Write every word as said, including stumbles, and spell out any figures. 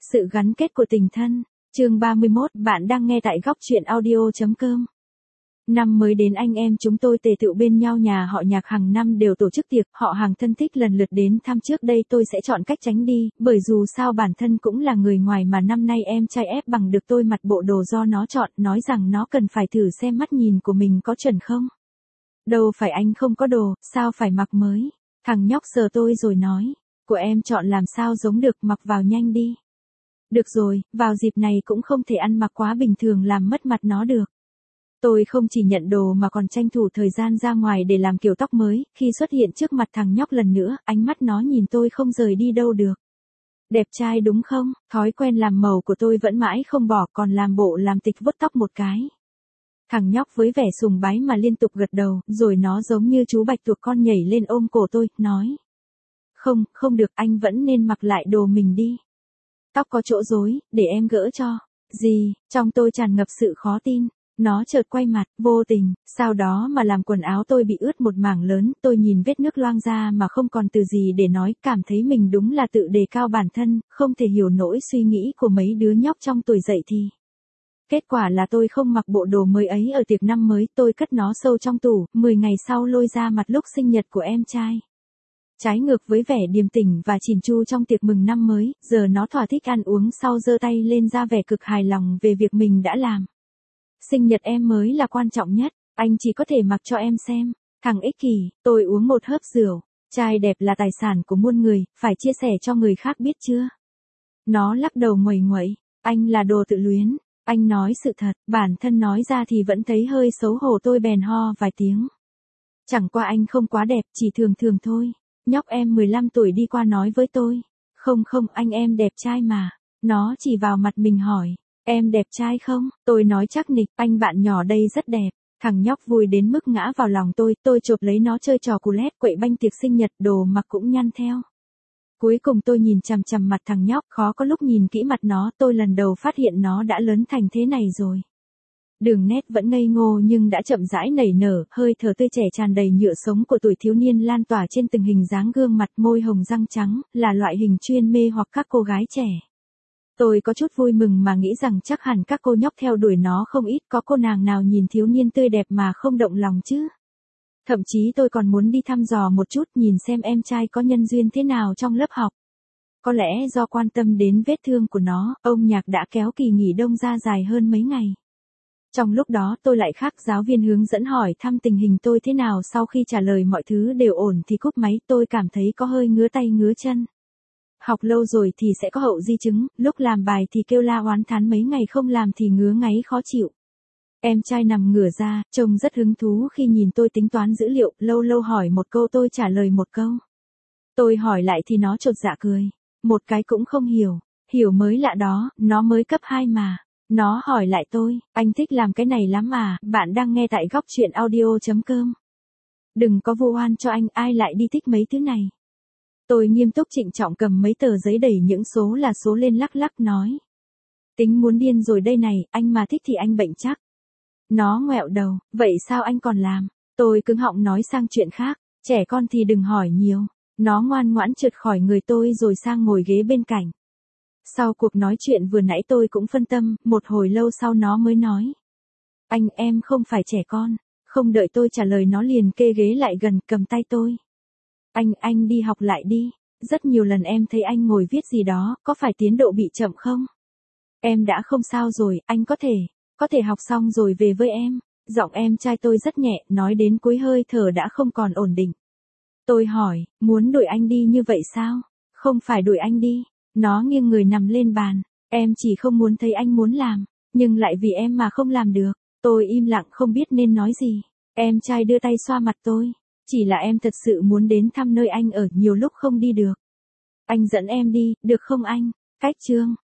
Sự gắn kết của tình thân. Chương ba mươi mốt, bạn đang nghe tại góc truyện audio chấm com. Năm mới đến anh em chúng tôi tề tựu bên nhau, nhà họ Nhạc hàng năm đều tổ chức tiệc, họ hàng thân thích lần lượt đến thăm. Trước đây tôi sẽ chọn cách tránh đi, bởi dù sao bản thân cũng là người ngoài mà năm nay em trai ép bằng được tôi mặc bộ đồ do nó chọn, nói rằng nó cần phải thử xem mắt nhìn của mình có chuẩn không. Đâu phải anh không có đồ, sao phải mặc mới. Thằng nhóc sờ tôi rồi nói, của em chọn làm sao giống được, mặc vào nhanh đi. Được rồi, vào dịp này cũng không thể ăn mặc quá bình thường làm mất mặt nó được. Tôi không chỉ nhận đồ mà còn tranh thủ thời gian ra ngoài để làm kiểu tóc mới. Khi xuất hiện trước mặt thằng nhóc lần nữa, ánh mắt nó nhìn tôi không rời đi đâu được. Đẹp trai đúng không? Thói quen làm màu của tôi vẫn mãi không bỏ, còn làm bộ làm tịch vuốt tóc một cái. Thằng nhóc với vẻ sùng bái mà liên tục gật đầu, rồi nó giống như chú bạch tuộc con nhảy lên ôm cổ tôi, nói. Không, không được, anh vẫn nên mặc lại đồ mình đi. Tóc có chỗ rối, để em gỡ cho. Gì? Trong tôi tràn ngập sự khó tin. Nó chợt quay mặt, vô tình, sau đó mà làm quần áo tôi bị ướt một mảng lớn. Tôi nhìn vết nước loang ra mà không còn từ gì để nói, cảm thấy mình đúng là tự đề cao bản thân, không thể hiểu nổi suy nghĩ của mấy đứa nhóc trong tuổi dậy thì. Kết quả là tôi không mặc bộ đồ mới ấy ở tiệc năm mới, tôi cất nó sâu trong tủ, mười ngày sau lôi ra mặt lúc sinh nhật của em trai. Trái ngược với vẻ điềm tĩnh và chỉn chu trong tiệc mừng năm mới, giờ nó thỏa thích ăn uống sau giơ tay lên ra vẻ cực hài lòng về việc mình đã làm. Sinh nhật em mới là quan trọng nhất, anh chỉ có thể mặc cho em xem. Thằng ích kỷ, tôi uống một hớp rượu. Trai đẹp là tài sản của muôn người, phải chia sẻ cho người khác biết chưa? Nó lắc đầu nguầy nguậy, anh là đồ tự luyến. Anh nói sự thật, bản thân nói ra thì vẫn thấy hơi xấu hổ, tôi bèn ho vài tiếng. Chẳng qua anh không quá đẹp, chỉ thường thường thôi. Nhóc em mười lăm tuổi đi qua nói với tôi. Không không, anh em đẹp trai mà. Nó chỉ vào mặt mình hỏi. Em đẹp trai không? Tôi nói chắc nịch, anh bạn nhỏ đây rất đẹp. Thằng nhóc vui đến mức ngã vào lòng tôi, tôi chộp lấy nó chơi trò cù lét quậy banh tiệc sinh nhật, đồ mặc cũng nhăn theo. Cuối cùng tôi nhìn chằm chằm mặt thằng nhóc, khó có lúc nhìn kỹ mặt nó, tôi lần đầu phát hiện nó đã lớn thành thế này rồi. Đường nét vẫn ngây ngô nhưng đã chậm rãi nảy nở, hơi thở tươi trẻ tràn đầy nhựa sống của tuổi thiếu niên lan tỏa trên từng hình dáng gương mặt, môi hồng răng trắng, là loại hình chuyên mê hoặc các cô gái trẻ. Tôi có chút vui mừng mà nghĩ rằng chắc hẳn các cô nhóc theo đuổi nó không ít, có cô nàng nào nhìn thiếu niên tươi đẹp mà không động lòng chứ. Thậm chí tôi còn muốn đi thăm dò một chút, nhìn xem em trai có nhân duyên thế nào trong lớp học. Có lẽ do quan tâm đến vết thương của nó, ông Nhạc đã kéo kỳ nghỉ đông ra dài hơn mấy ngày. Trong lúc đó tôi lại khác giáo viên hướng dẫn hỏi thăm tình hình tôi thế nào, sau khi trả lời mọi thứ đều ổn thì cúp máy. Tôi cảm thấy có hơi ngứa tay ngứa chân. Học lâu rồi thì sẽ có hậu di chứng, lúc làm bài thì kêu la oán thán, mấy ngày không làm thì ngứa ngáy khó chịu. Em trai nằm ngửa ra, trông rất hứng thú khi nhìn tôi tính toán dữ liệu, lâu lâu hỏi một câu tôi trả lời một câu. Tôi hỏi lại thì nó chột dạ cười. Một cái cũng không hiểu, hiểu mới lạ đó, nó mới cấp hai mà. Nó hỏi lại tôi, anh thích làm cái này lắm à, bạn đang nghe tại góc truyện audio chấm com. Đừng có vu oan cho anh, ai lại đi thích mấy thứ này. Tôi nghiêm túc trịnh trọng cầm mấy tờ giấy đẩy những số là số lên lắc lắc nói. Tính muốn điên rồi đây này, anh mà thích thì anh bệnh chắc. Nó ngoẹo đầu, vậy sao anh còn làm? Tôi cứng họng nói sang chuyện khác, trẻ con thì đừng hỏi nhiều. Nó ngoan ngoãn trượt khỏi người tôi rồi sang ngồi ghế bên cạnh. Sau cuộc nói chuyện vừa nãy tôi cũng phân tâm, một hồi lâu sau nó mới nói. Anh, em không phải trẻ con. Không đợi tôi trả lời nó liền kê ghế lại gần, cầm tay tôi. Anh, anh đi học lại đi. Rất nhiều lần em thấy anh ngồi viết gì đó, có phải tiến độ bị chậm không? Em đã không sao rồi, anh có thể, có thể học xong rồi về với em. Giọng em trai tôi rất nhẹ, nói đến cuối hơi thở đã không còn ổn định. Tôi hỏi, muốn đuổi anh đi như vậy sao? Không phải đuổi anh đi. Nó nghiêng người nằm lên bàn. Em chỉ không muốn thấy anh muốn làm, nhưng lại vì em mà không làm được. Tôi im lặng không biết nên nói gì. Em trai đưa tay xoa mặt tôi. Chỉ là em thật sự muốn đến thăm nơi anh ở, nhiều lúc không đi được. Anh dẫn em đi, được không anh? Cách chương.